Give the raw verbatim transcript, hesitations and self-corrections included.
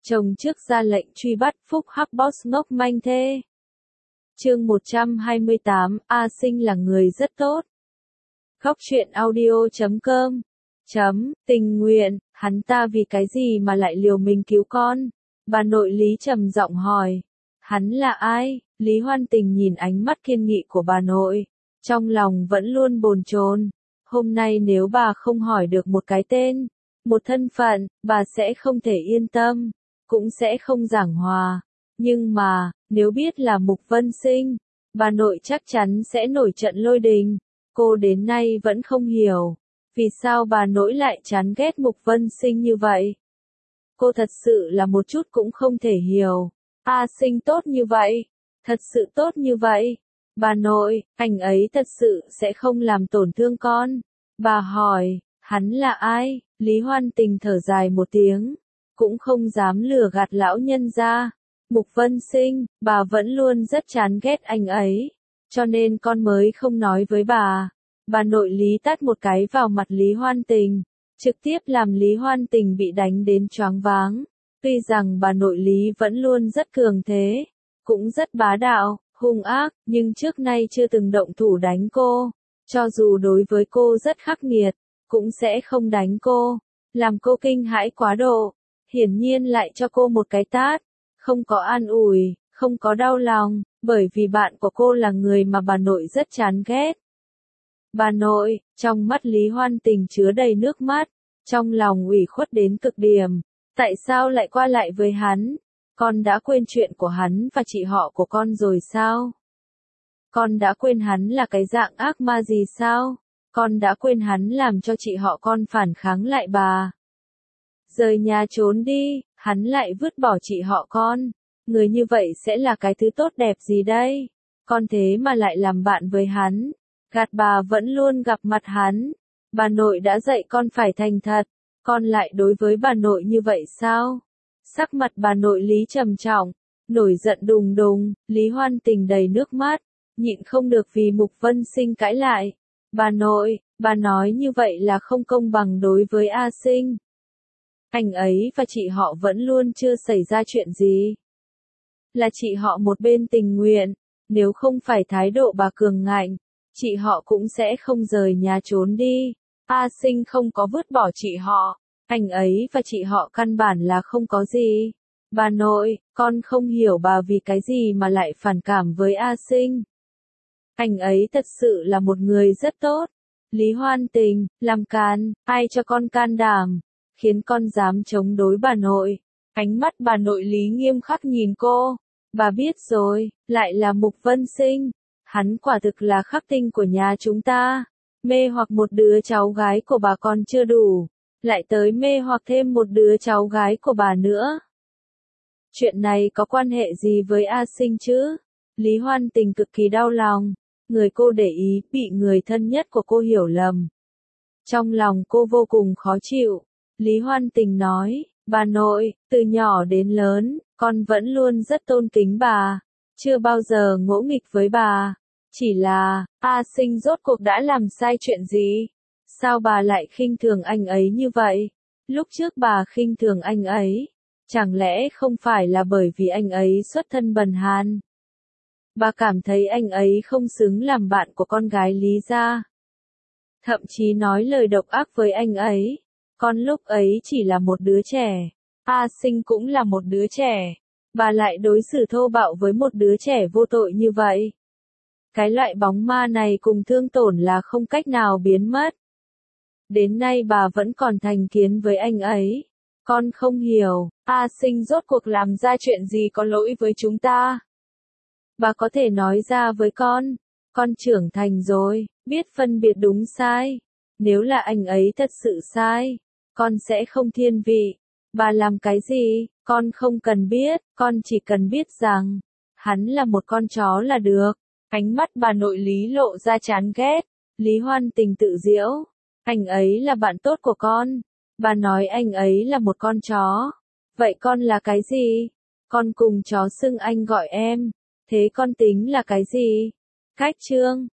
Chồng trước ra lệnh truy bắt Phúc Hắc Boss ngốc manh thê. Chương một trăm hai mươi tám, A Sinh là người rất tốt. Góc truyện audio chấm com chấm tình nguyện, hắn ta vì cái gì mà lại liều mình cứu con? Bà nội Lý trầm giọng hỏi. Hắn là ai? Lý Hoan Tình nhìn ánh mắt kiên nghị của bà nội, trong lòng vẫn luôn bồn chồn. Hôm nay nếu bà không hỏi được một cái tên, một thân phận, bà sẽ không thể yên tâm, cũng sẽ không giảng hòa. Nhưng mà, nếu biết là Mục Vân Sinh, bà nội chắc chắn sẽ nổi trận lôi đình. Cô đến nay vẫn không hiểu, vì sao bà nội lại chán ghét Mục Vân Sinh như vậy. Cô thật sự là một chút cũng không thể hiểu. A Sinh tốt như vậy, thật sự tốt như vậy. Bà nội, anh ấy thật sự sẽ không làm tổn thương con. Bà hỏi, hắn là ai? Lý Hoan Tình thở dài một tiếng, cũng không dám lừa gạt lão nhân ra. Mục Vân Sinh, bà vẫn luôn rất chán ghét anh ấy, cho nên con mới không nói với bà. Bà nội Lý tát một cái vào mặt Lý Hoan Tình, trực tiếp làm Lý Hoan Tình bị đánh đến choáng váng. Tuy rằng bà nội Lý vẫn luôn rất cường thế, cũng rất bá đạo, hung ác, nhưng trước nay chưa từng động thủ đánh cô. Cho dù đối với cô rất khắc nghiệt, cũng sẽ không đánh cô, làm cô kinh hãi quá độ. Hiển nhiên lại cho cô một cái tát, không có an ủi, không có đau lòng, bởi vì bạn của cô là người mà bà nội rất chán ghét. Bà nội, trong mắt Lý Hoan Tình chứa đầy nước mắt, trong lòng ủy khuất đến cực điểm. Tại sao lại qua lại với hắn? Con đã quên chuyện của hắn và chị họ của con rồi sao? Con đã quên hắn là cái dạng ác ma gì sao? Con đã quên hắn làm cho chị họ con phản kháng lại bà. Rời nhà trốn đi, hắn lại vứt bỏ chị họ con. Người như vậy sẽ là cái thứ tốt đẹp gì đây? Con thế mà lại làm bạn với hắn. Gạt bà vẫn luôn gặp mặt hắn. Bà nội đã dạy con phải thành thật. Con lại đối với bà nội như vậy sao? Sắc mặt bà nội Lý trầm trọng, nổi giận đùng đùng. Lý Hoan Tình đầy nước mắt, nhịn không được vì Mục Vân Sinh cãi lại. Bà nội, bà nói như vậy là không công bằng đối với A Sinh. Anh ấy và chị họ vẫn luôn chưa xảy ra chuyện gì. Là chị họ một bên tình nguyện, nếu không phải thái độ bà cường ngạnh, chị họ cũng sẽ không rời nhà trốn đi. A Sinh không có vứt bỏ chị họ, anh ấy và chị họ căn bản là không có gì. Bà nội, con không hiểu bà vì cái gì mà lại phản cảm với A Sinh. Anh ấy thật sự là một người rất tốt. Lý Hoan Tình, làm can, ai cho con can đảm, khiến con dám chống đối bà nội. Ánh mắt bà nội Lý nghiêm khắc nhìn cô. Bà biết rồi, lại là Mục Vân Sinh. Hắn quả thực là khắc tinh của nhà chúng ta. Mê hoặc một đứa cháu gái của bà còn chưa đủ, lại tới mê hoặc thêm một đứa cháu gái của bà nữa. Chuyện này có quan hệ gì với A Sinh chứ? Lý Hoan Tình cực kỳ đau lòng. Người cô để ý bị người thân nhất của cô hiểu lầm. Trong lòng cô vô cùng khó chịu. Lý Hoan Tình nói, bà nội, từ nhỏ đến lớn, con vẫn luôn rất tôn kính bà, chưa bao giờ ngỗ nghịch với bà. Chỉ là, A Sinh rốt cuộc đã làm sai chuyện gì? Sao bà lại khinh thường anh ấy như vậy? Lúc trước bà khinh thường anh ấy, chẳng lẽ không phải là bởi vì anh ấy xuất thân bần hàn? Bà cảm thấy anh ấy không xứng làm bạn của con gái Lý gia. Thậm chí nói lời độc ác với anh ấy. Con lúc ấy chỉ là một đứa trẻ. A Sinh cũng là một đứa trẻ. Bà lại đối xử thô bạo với một đứa trẻ vô tội như vậy. Cái loại bóng ma này cùng thương tổn là không cách nào biến mất. Đến nay bà vẫn còn thành kiến với anh ấy. Con không hiểu, A Sinh rốt cuộc làm ra chuyện gì có lỗi với chúng ta. Bà có thể nói ra với con. Con trưởng thành rồi, biết phân biệt đúng sai. Nếu là anh ấy thật sự sai, con sẽ không thiên vị. Bà làm cái gì, con không cần biết, con chỉ cần biết rằng, hắn là một con chó là được. Ánh mắt bà nội Lý lộ ra chán ghét. Lý Hoan Tình tự giễu. Anh ấy là bạn tốt của con. Bà nói anh ấy là một con chó. Vậy con là cái gì? Con cùng chó xưng anh gọi em. Thế con tính là cái gì? Cách chương.